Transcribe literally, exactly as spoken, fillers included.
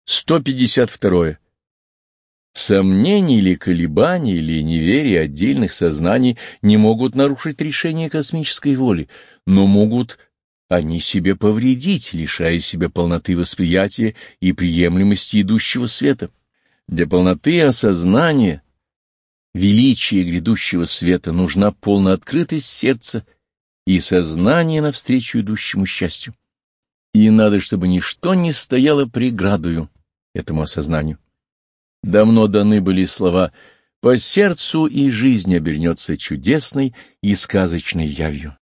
сто пятьдесят два. Сомнения или колебания или неверие отдельных сознаний не могут нарушить решение космической воли, но могут они себе повредить, лишая себя полноты восприятия и приемлемости идущего света. Для полноты осознания величия грядущего света нужна полная открытость сердца и сознание навстречу идущему счастью. И надо, чтобы ничто не стояло преградою этому осознанию. Давно даны были слова: «По сердцу и жизнь обернется чудесной и сказочной явью».